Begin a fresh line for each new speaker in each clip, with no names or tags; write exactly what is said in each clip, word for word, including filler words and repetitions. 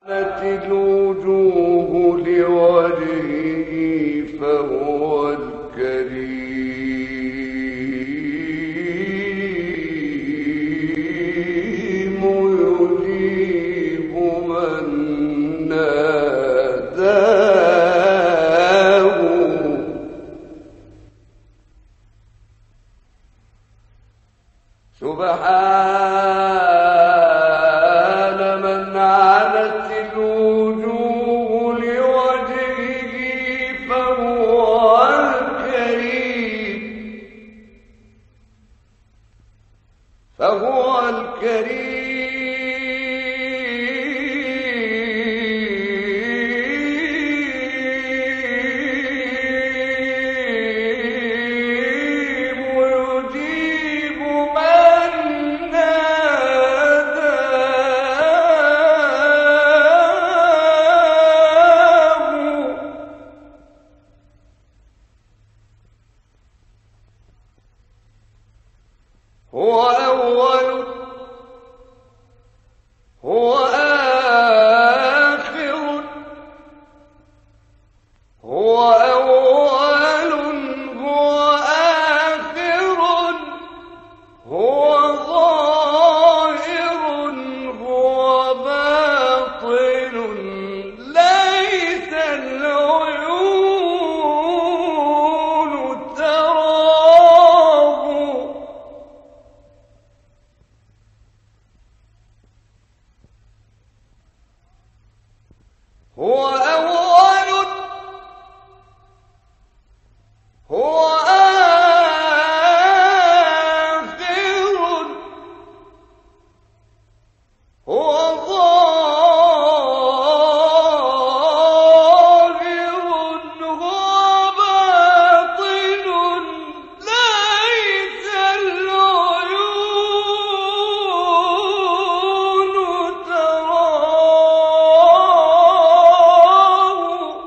كانت الوجوه لوجهه فهو الكريم يجيب من ناداه سبحان من عنت الوجوه لوجهه فهو الكريم فهو الكريم ويجيب من ناداه هو أول هو آخر هو أول هو آخر هو ظاهر هو باطن ليس العيون تراه هو أول هو آخر هو ظاهر هو باطن ليس العيون تراه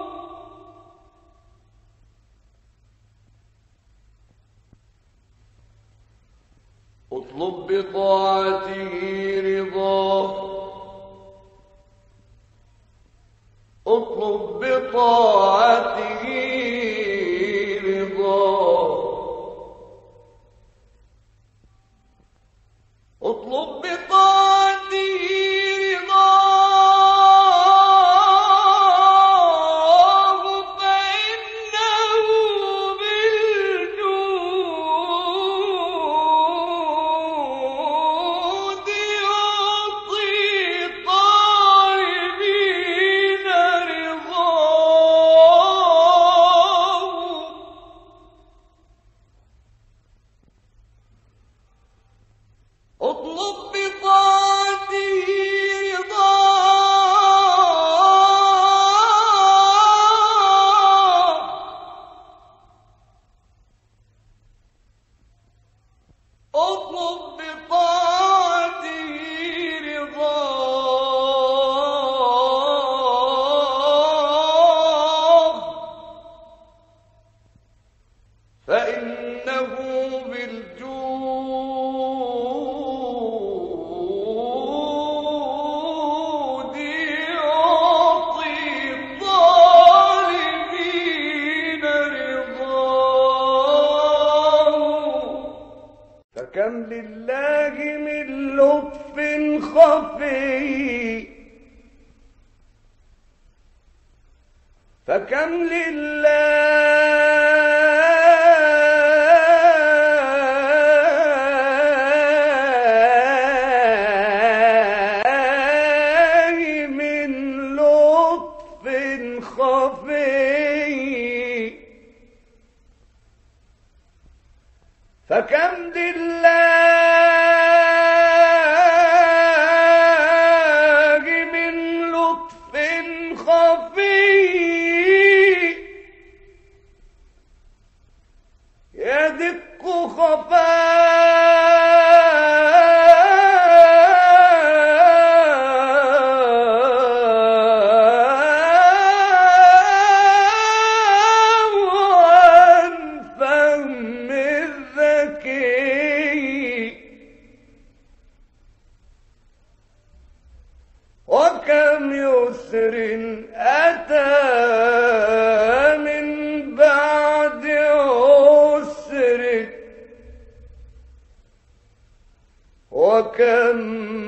اطلب بطاعته رضاه اطلب بطاعته رضاه اطلب بطاعته رضاه فإنه بالجود يعطي طالبين رضاه اطلب بطاعته رضاه اطلب بطاعته رضاه فإنه بالجود يعطي الطالبين رضاه فكم لله من لطف خفي فكم لله من لطف خفي فكم لله من لطف خفي يدق خفاء عن فهم الذكي عسر أتى من بعد عسر وكم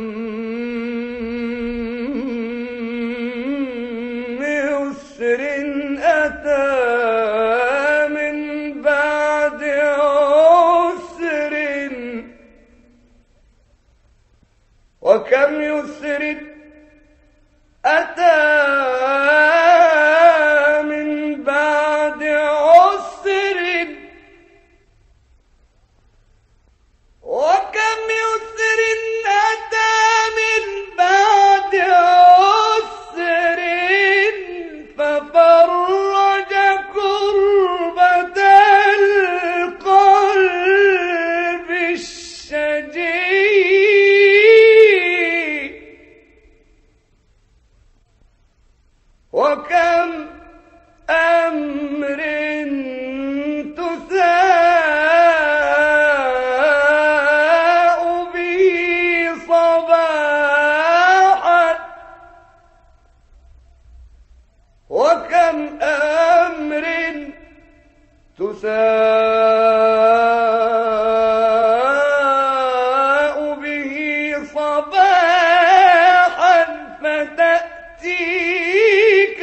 يسر أتى من بعد عسر وكم يسر أتى من بعد عسر وكم يسر أتى من بعد عسر ففرج كربة القلب الشجي وكم أمر تساء به صباحا وكم أمر تساء به صباحا فتأتيك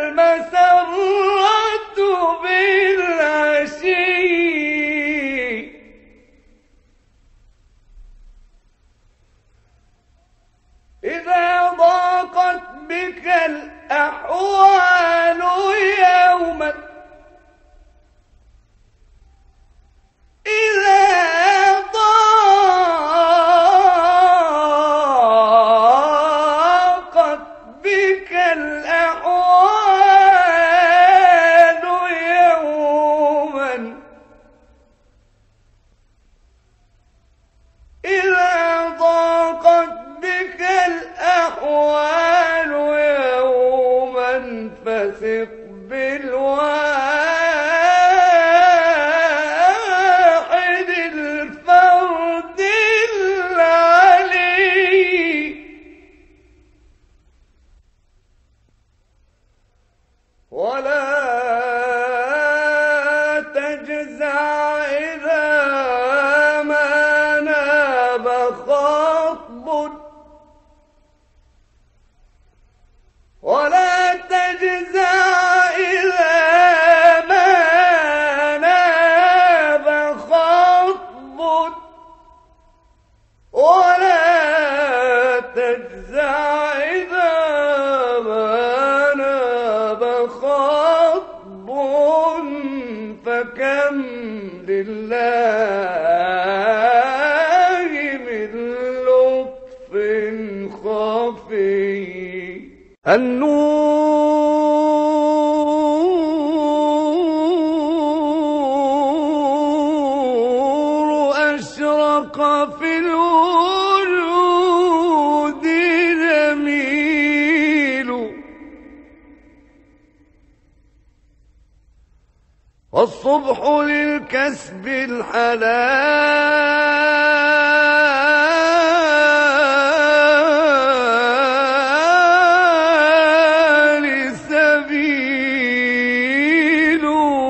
المسرة بالعشي إذا ضاقت بك الأحوال يوما إذا ضاقت بك الأحوال يوما إذا ضاقت بك الأحوال يوما فثق بالواحد الفرد العلي ولا تجزع إذا ما ناب خطب ولا تجزع إذا ما ناب خطب ولا تجزع إذا ما ناب خطب فكم لله من لطف خفي النور أشرق في الوجود جميل والصبح للكسب الحلال سبيل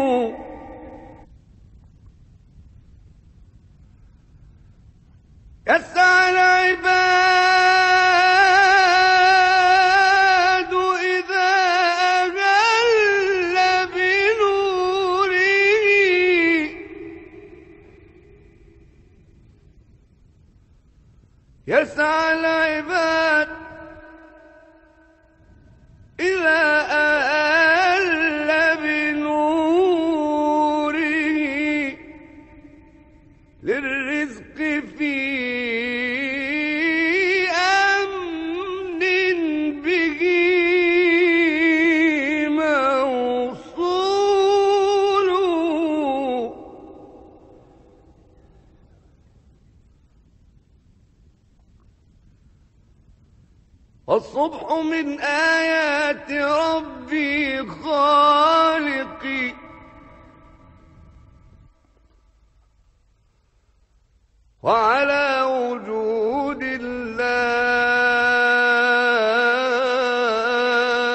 يسعى العباد إذا أهل بنوره يسعى العباد إذا أهل بنوره للرزق في أمن به موصول والصبح من آيات ربي خالقي وعلى وجود الله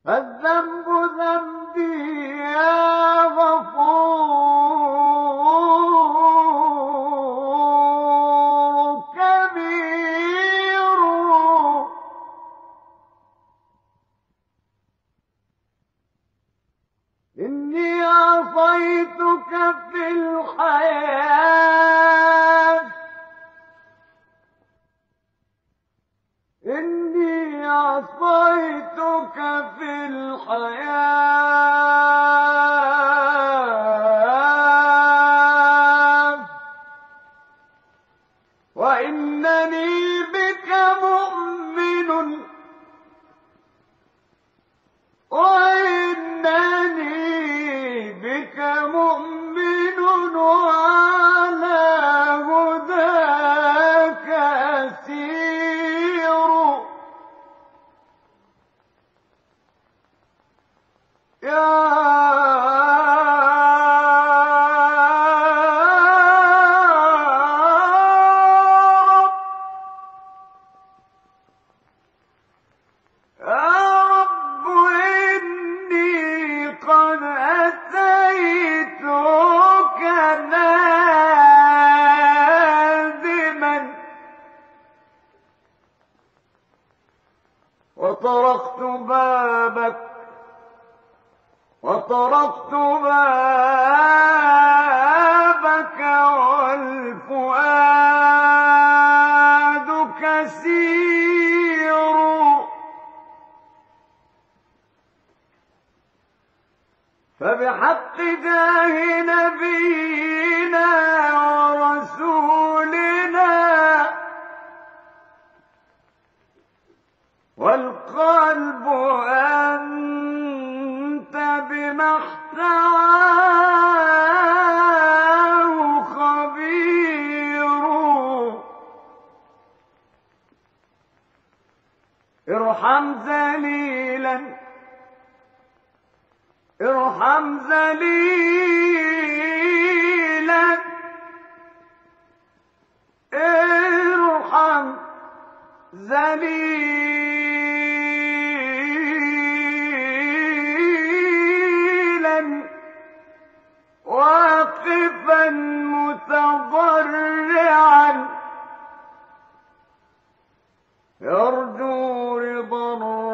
فالذنب ذنبي يا غفور كبير. إني عصيتك في الحياة إني عصيتك في الحياة وإنني بك مؤمن وإنني بك مؤمن وعلى هداك أسير. يا وطرقت بابك وطرقت بابك والفؤاد كسير. فبحق جاه نبينا ورسولنا والقلب أنت بما احتواه خبير. ارحم ذليلا ارحم ذليلا ارحم ذليلا واقفا متضرعا يرجو رضا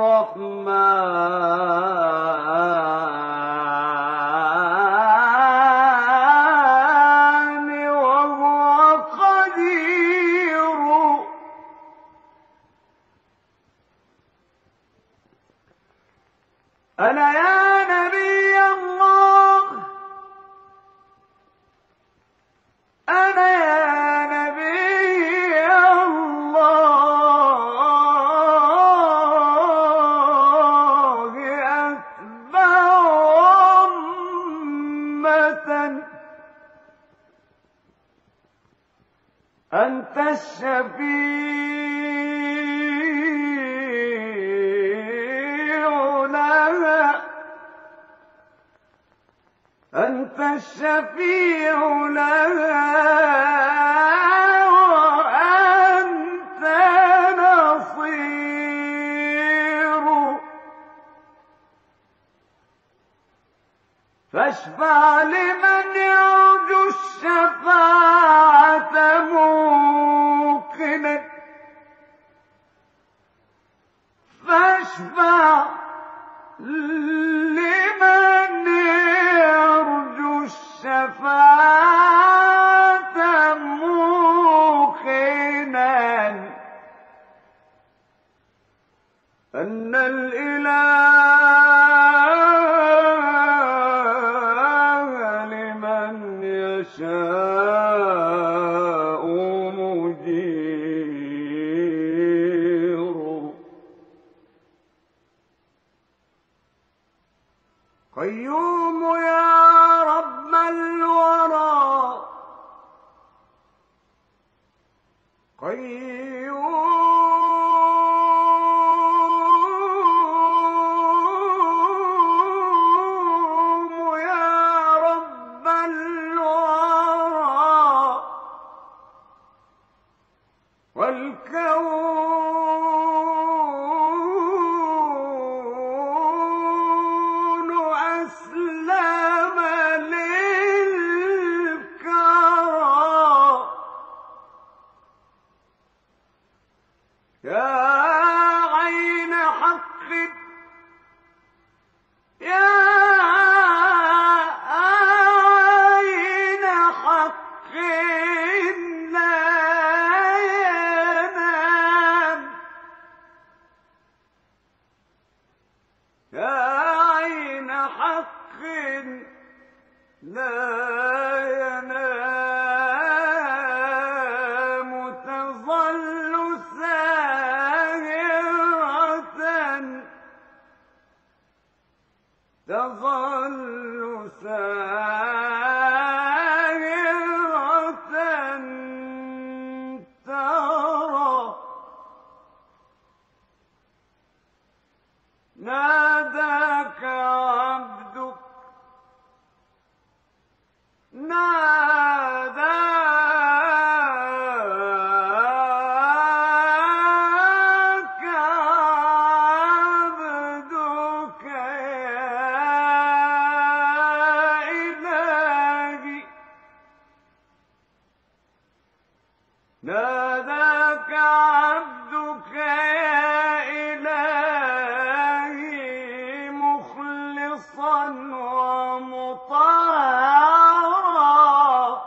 الرحمن وهو قدير. أنا يا نبي الله أنا يا نبي الله أتبع أمة أنت الشفيع لها أنت الشفيع لها وأنت نصير. فاشفع لمن يرجو الشفاعة موقنا فاشفع لمن يرجو الشفاعة موقنا أن الإله لمن يشاء مجير. قيوم يا رب الورى قيوم يا رب الورى والكون حق يا عين حق لا ينام يا عين حق لا ينام تظل ساهرة تظل ساهرة ترى ناداك عبدك ناداك عبدك يا إلهي ناداك عبدك يا إلهي مخلصا ومطهرا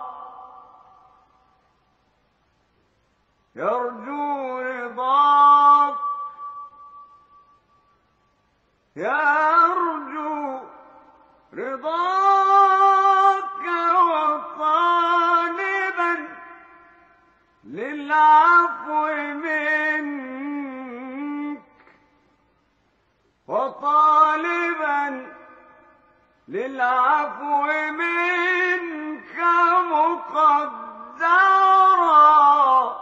يرجو رضاك يرجو رضاك وطالبا للعفو منك وطالبا للعفو منك مقدرا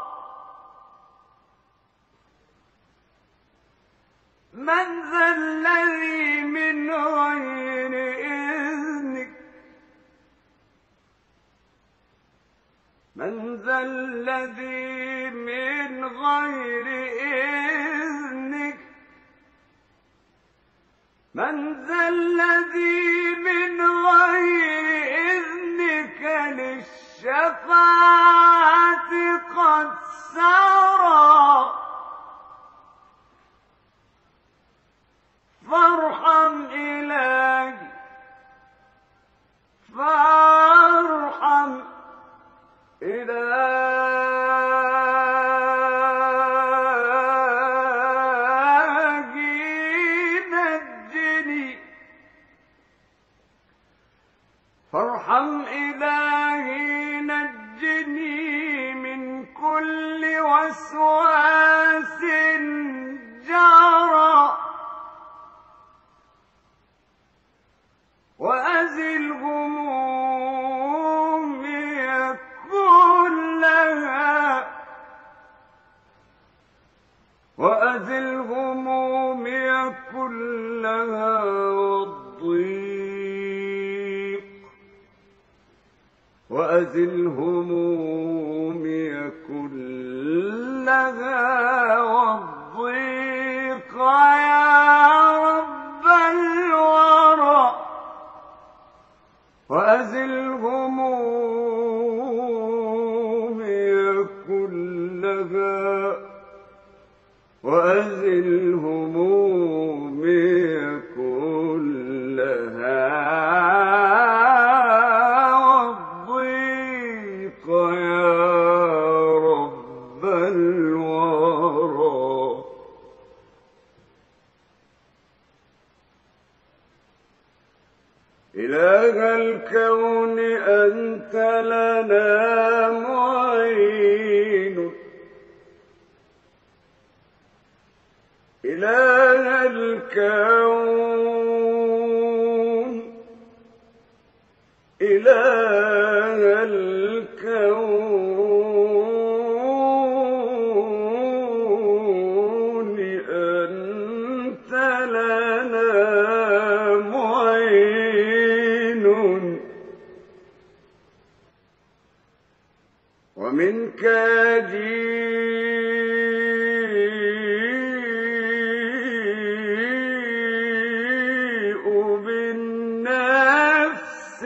من ذا الذي من غير إذنك من ذا الذي من غير إذنك من ذا الذي من غير إذنك للشفاعة قد سرى فارحم إلهي فارحم إلهي نجني فارحم إلهي نجني من كل وسواس جرى وأزل همومي كلها وأزل همومي كلها والضيق وأزل همومي كلها والضيق يا رب الورى وأزل همومي كلها وأزل همومي كلها والضيق يا رب الورى إله الكون أنت لنا معين إله الكون إله الكون أنت لنا معين ومنك يجيء بالنفس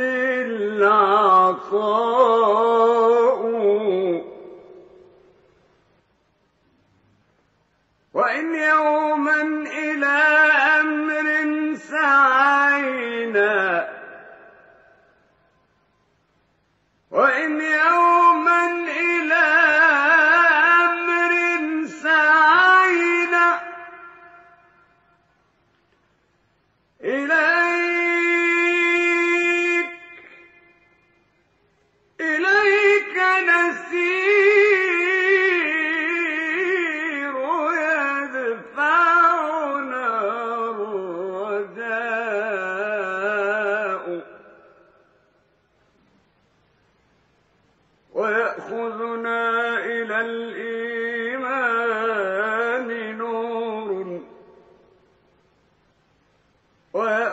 العطاء وإن يوما إلى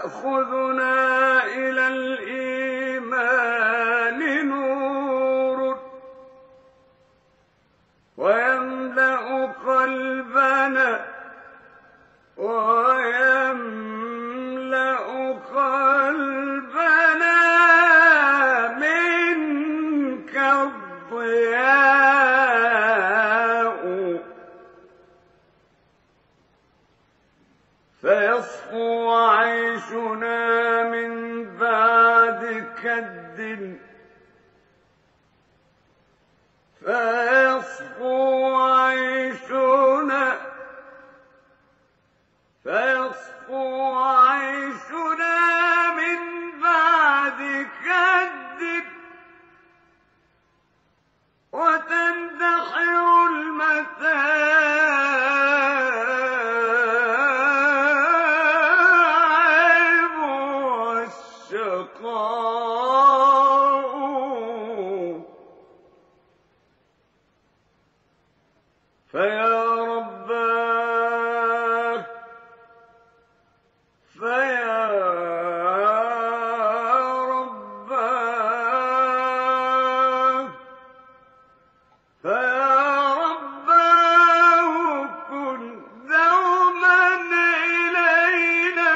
يأخذنا إلى الإيمان نور ويملأ قلبنا ويملأ قلبنا منك الضياء فيصفو عيشنا من بعد كد فيصفو عيشنا فيصفو عيشنا من بعد كد وتندحر المتاعب والشقاء فيا رباه فيا رباه فيا رباه كن دوما إلينا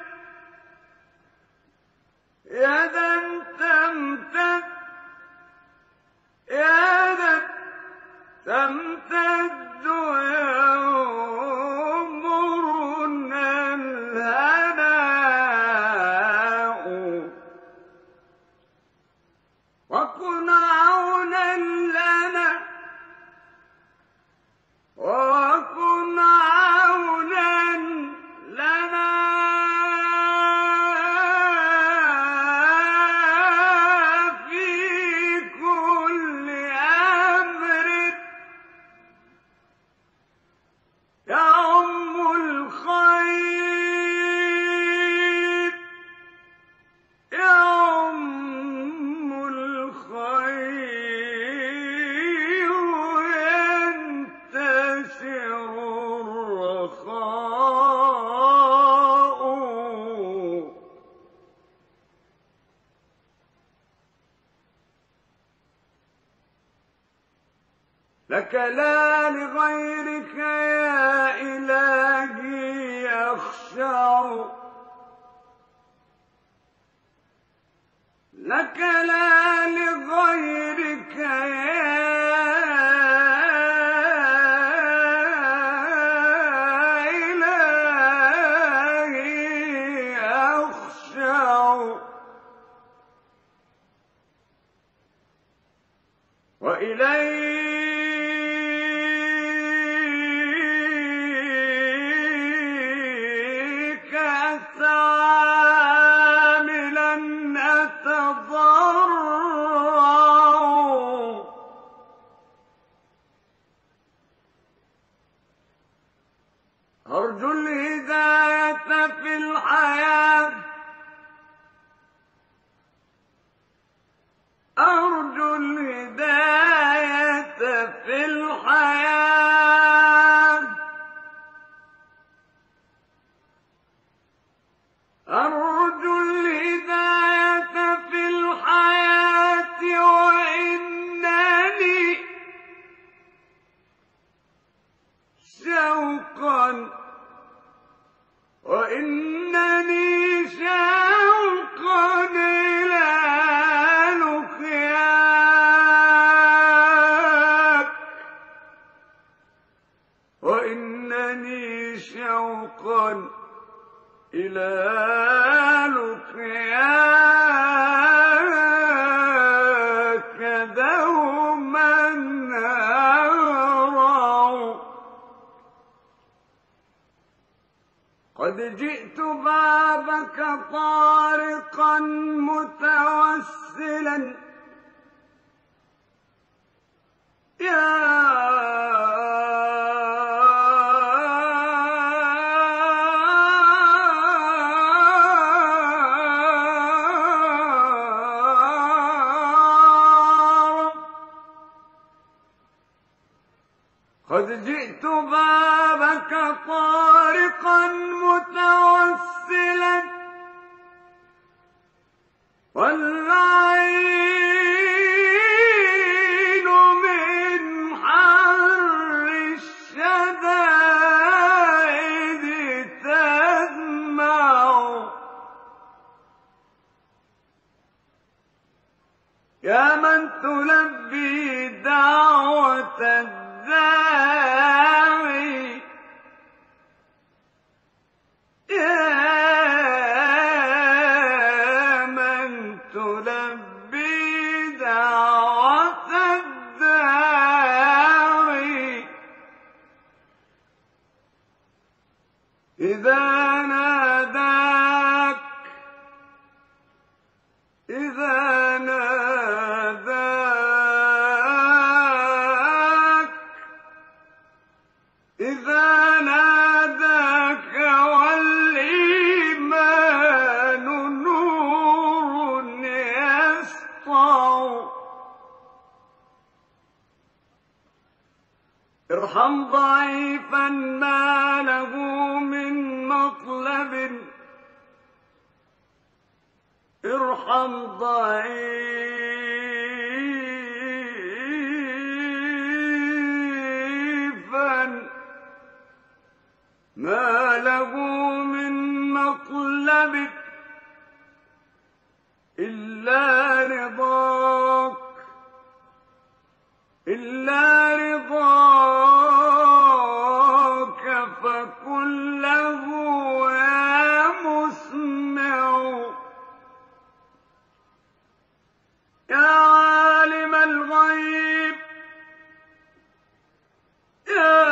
يدا تمتد يدا تمتد يومنا الهناء وكن عونا لنا وكن عونا لنا في كل أمر يعم الخير يعم الخير ينتشر الرخاء لك لا لغيرك يا إلهي أخشع لك لا لغيرك يا إلهي أخشع وإليك عاملا أتضرع أرجو الهداية في الحياة أرجو الهداية في الحياة أرجو الهداية في الحياة وإنني شوقا وإنني شوقا إلى لقياك وإنني شوقا إلى لقياك دوما أرى قد جئت بابك طارقا متوسلا يا قد جئت بابك طارقا متوسلا تلبي دعوة الداعي يا من تلبي دعوة الداعي إذا ناداك إذا ناداك إذا ناداك والإيمان نور يسطع ارحم ضعيفا ما له من مطلب ارحم ضعيفا ما له من مطلب إلا رضاك إلا رضاك فكن له يا مسمع يا عالم الغيب يا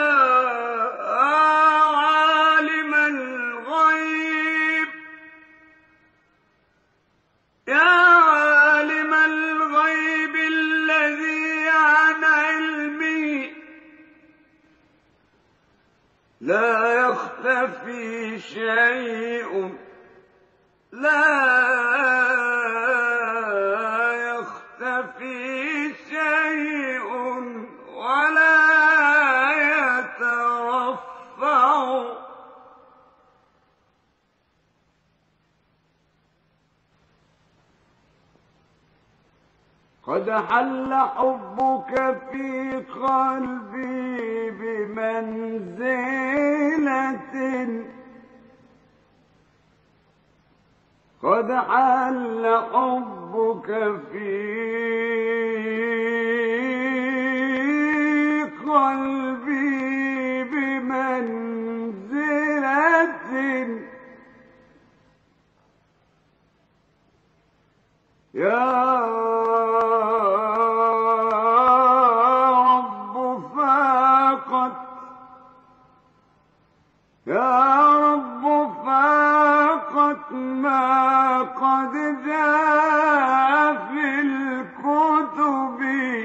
عالم الغيب يا عالم الغيب الذي عن علمه لا يختفي شيء لا يختفي شيء ولا يترفع قد حل حبك في قلبي بمنزلة قد حل حبك في قلبي بمنزلة يا رب فاقت يا رب فاقت ما قد جاء في الكتب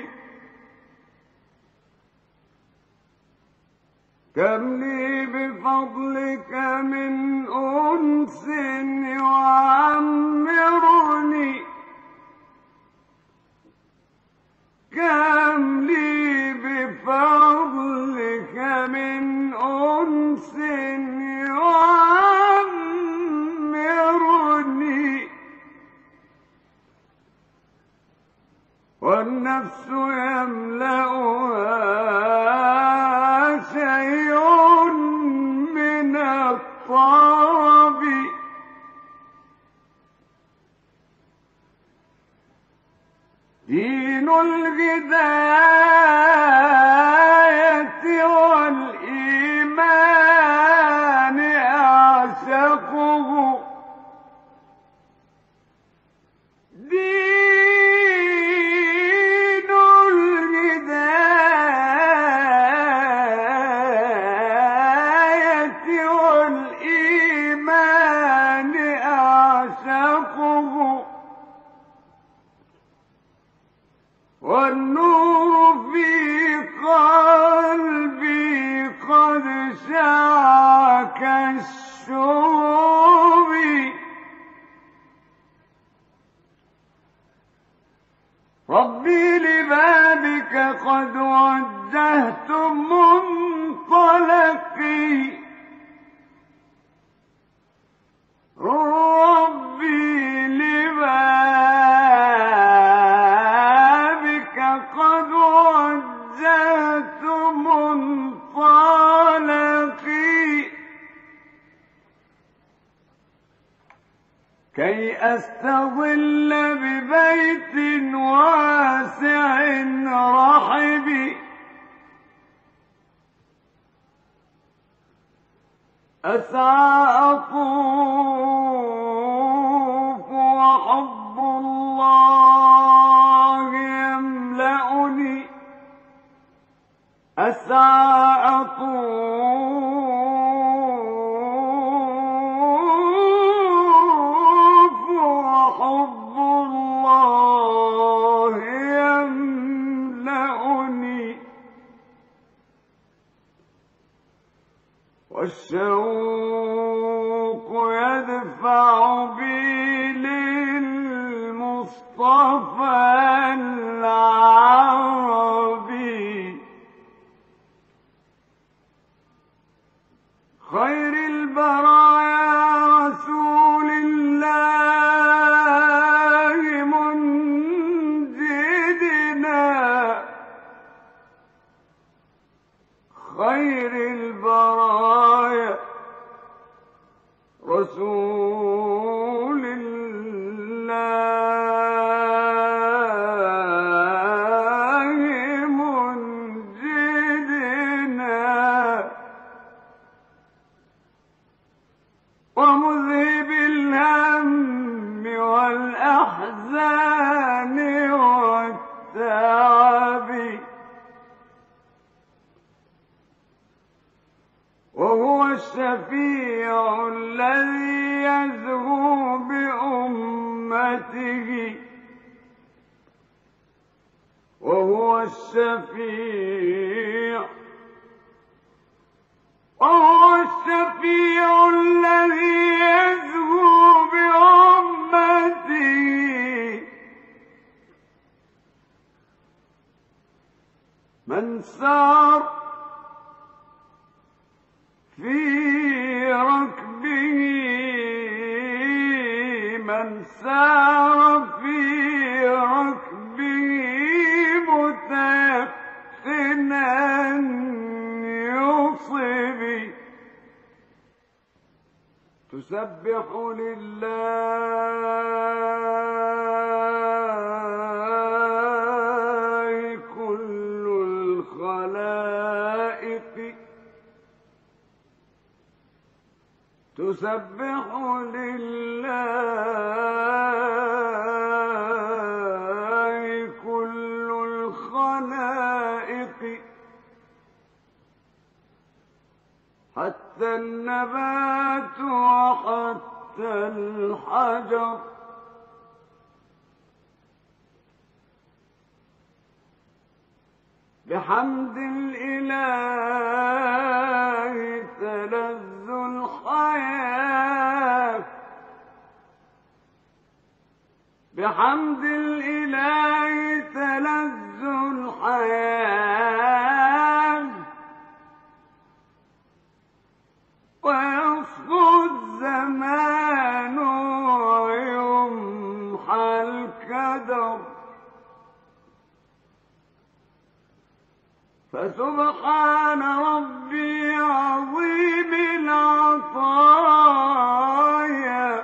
كم لي بفضلك من أنس يعمرني كم لي بفضلك من أنس يعمرني والنفس يملأها شيء من الطرب دين الهداية والإيمان أعشقه دين الهداية والإيمان أعشقه والنور في قلبي قد شاع كالشرب ربي لبابك قد وجهت منطلقي ربي لبابك قد وجهت منطلقي كي أستظل ببيت واسع رحب أسعى أطوف وحب الله يملأني أسعى أطوف وحب الله يملأني والشوق يدفع بي للمصطفى العربي خير البرايا رسول الله منجدنا خير البرايا رسول الله منجدنا ومذهب الهم والأحزان والتعب وهو الشفيع الذي يزهو بأمته وهو الشفيع وهو الشفيع الذي يزهو بأمته من سار في ركبه من سار في ركبه متيقنا يصب تسبح لله كل الخلائق تسبح لله كل الخلائق حتى النبات وحتى الحجر بحمد الإله تلذ الحياة بحمد الإله تلذ الحياة ويصفو الزمان ويمحى الكدر فسبحان ربي عظيم العطايا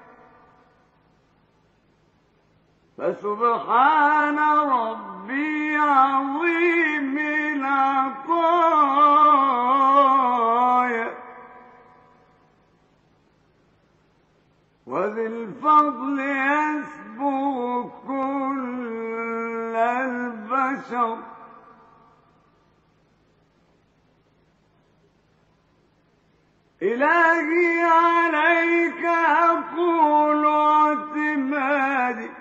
فسبحان ربي عظيم العطايا وذي الفضل يسبق كل البشر إلهي عليك أقول اعتمادي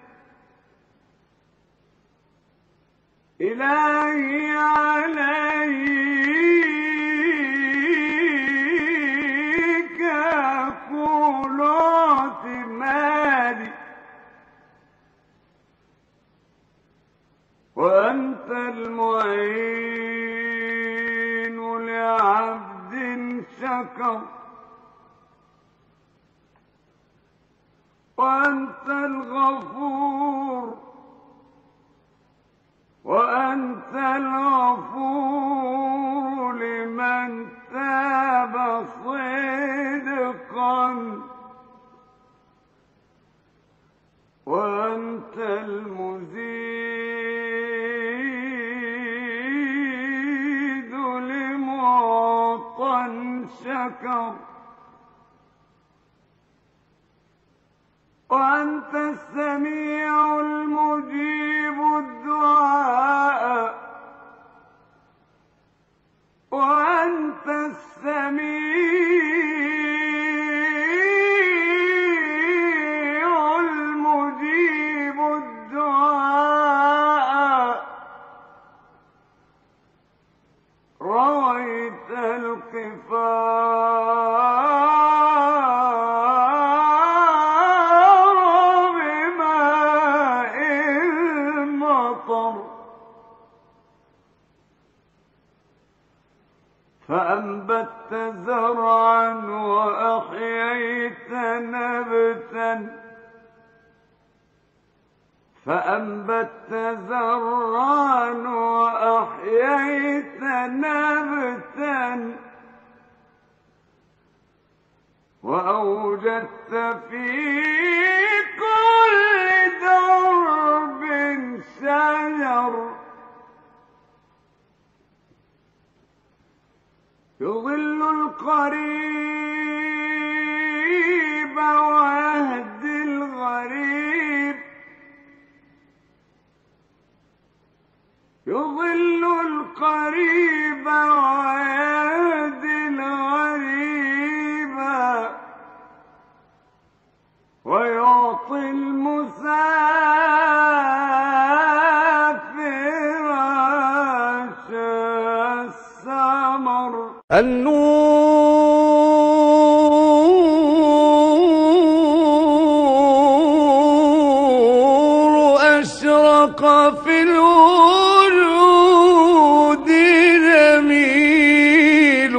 إلهي عليك أقول اعتمادي وأنت المعين لعبد شكر وأنت الغفور وأنت الغفور لمن تاب صدقا شكر وأنت السميع المجيب الدعاء وأنت السميع المجيب الدعاء رويت القفار بماء المطر فأنبت زرعا وأحييت نبتا فأنبت زرعا وأحييت نبتا وأوجدت في كل درب شجر يضل القريب ويهدي الغريب يضل القريب ويهدي الغريب ويعطي المسافر عشاء السمر
النور أشرق في الوجود جميل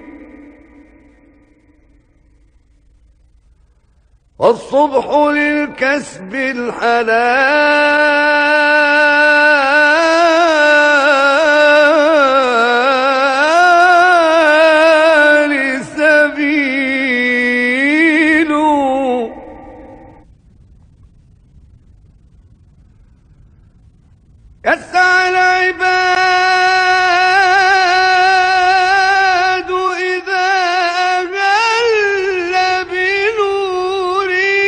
والصبح للكسب الحلال سبيل يسعى العباد إذا أهل بنوره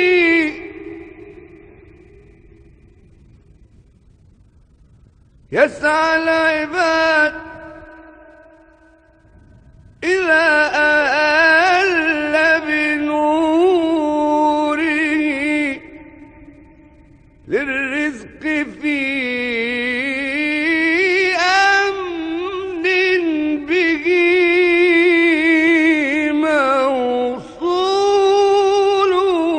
يسعى العباد إذا أهل بنوره للرزق في أمن به موصول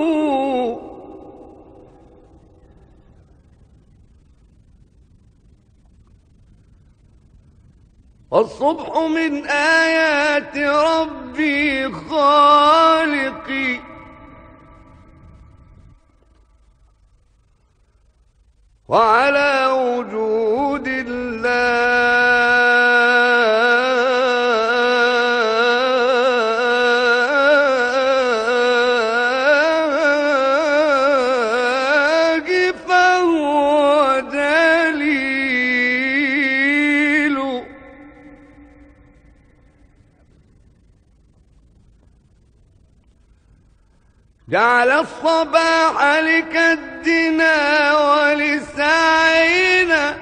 والصبح من آيات ربي خالقي وعلى وجود الله فهو دليل جعل الصباح لكدنا ولسعينا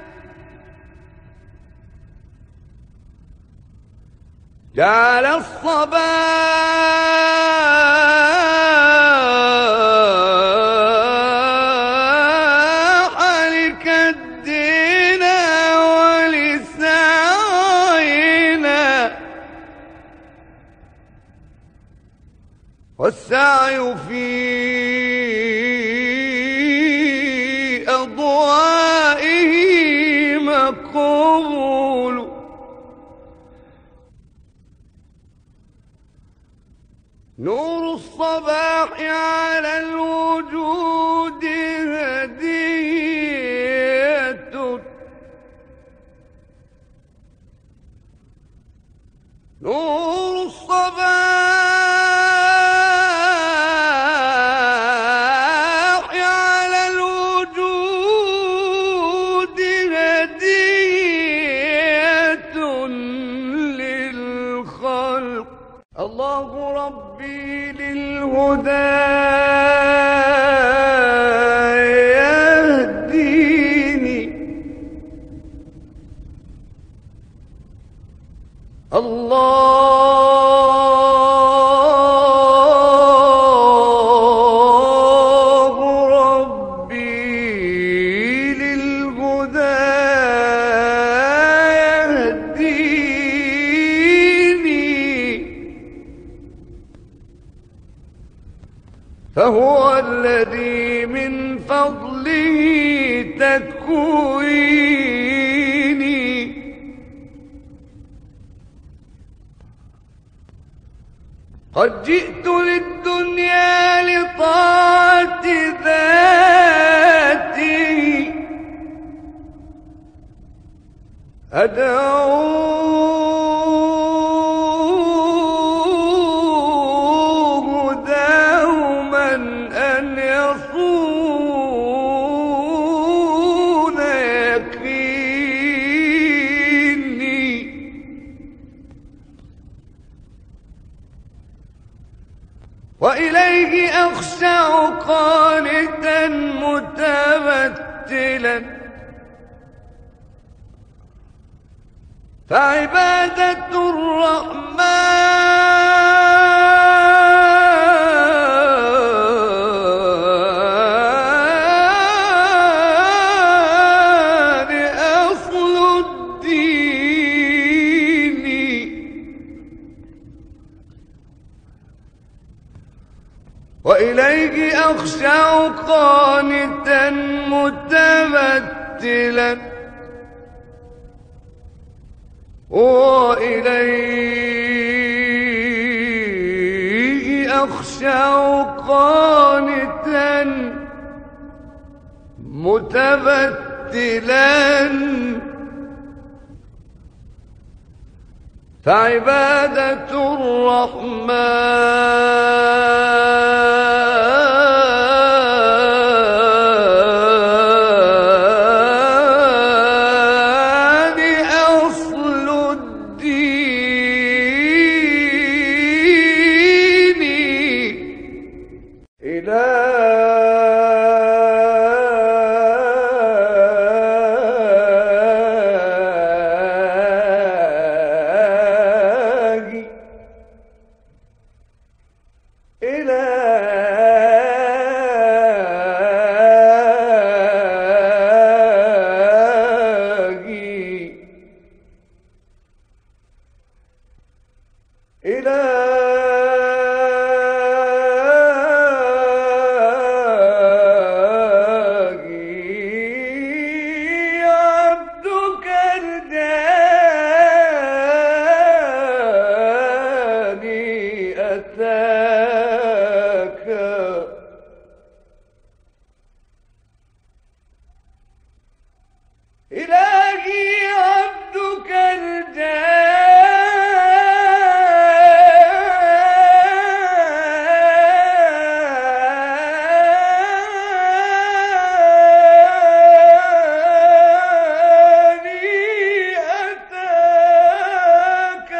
جعل الصباح لكدنا ولسعينا والسعي في أضوائه مقبول نور الصباح على الوجود هدية نور الصباح على الوجود هدية للخلق الله ربي للهدى يهديني الله ربي للهدى يهديني فهو الذي من فضله تكويني قد جئت للدنيا لطاعة ذاتي أدعوه دوما أن يصون يقيني وإليه أخشع قانتا متبتلا فعبادة الرحمن أصل الدين وإليه أخشع قانتا متبتلا وإليه أخشع قانتا متبتلا فعبادة الرحمن أصل الدين إلهي عبدك الجاني أتاك إلهي عبدك الجاني أتاك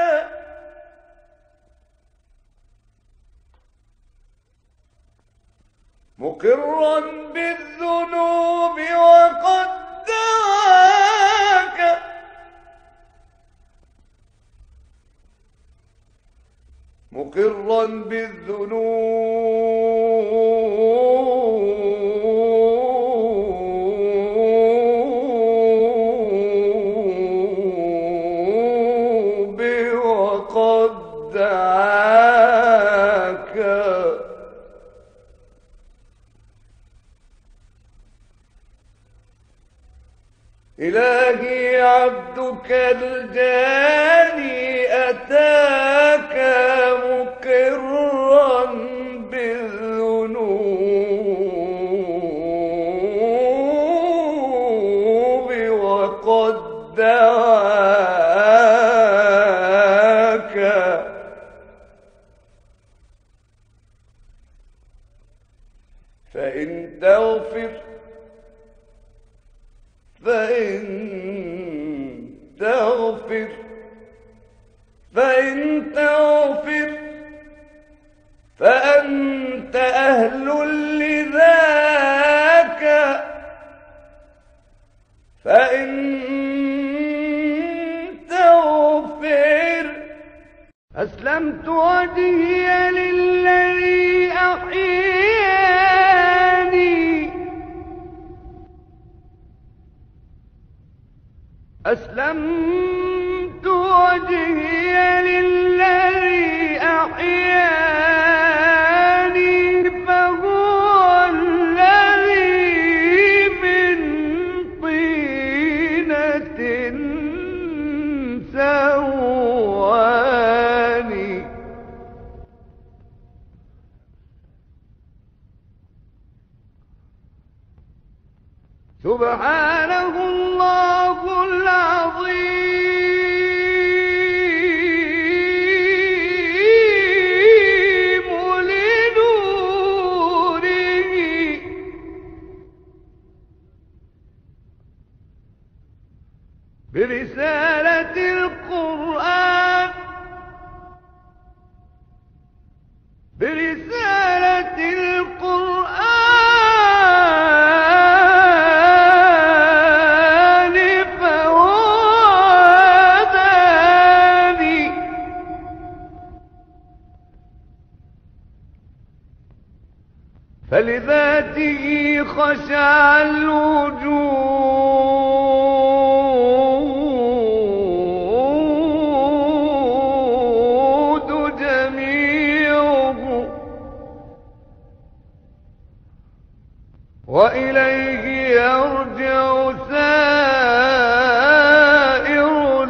مقرا بالذنوب وقد دعاك مقرا بالذنوب وقد دعاك إلهي عبدك الجاني أتاك مقرا بالذنوب وقد دعاك فإن تغفر فإن تغفر فإن تغفر أسلمت وجهي للذي أحياني فهو الذي من طينة سواني. سبحانه الله العظيم لنوره برسالة القرآن برسالة القرآن فهو هداني. فلذاته خشع الوجود جميعه وإليه يرجع سائر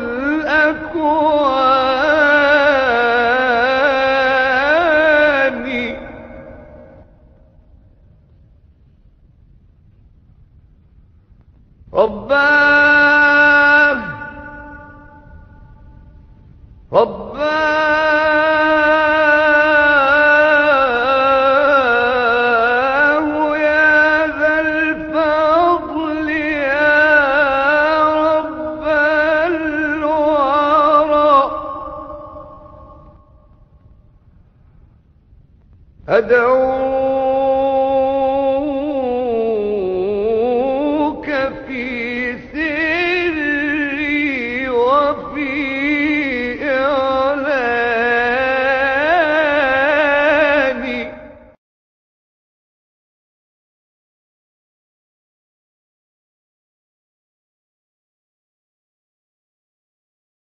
الأكوان. رباه رباه يا ذا الفضل يا رب الورى أدعو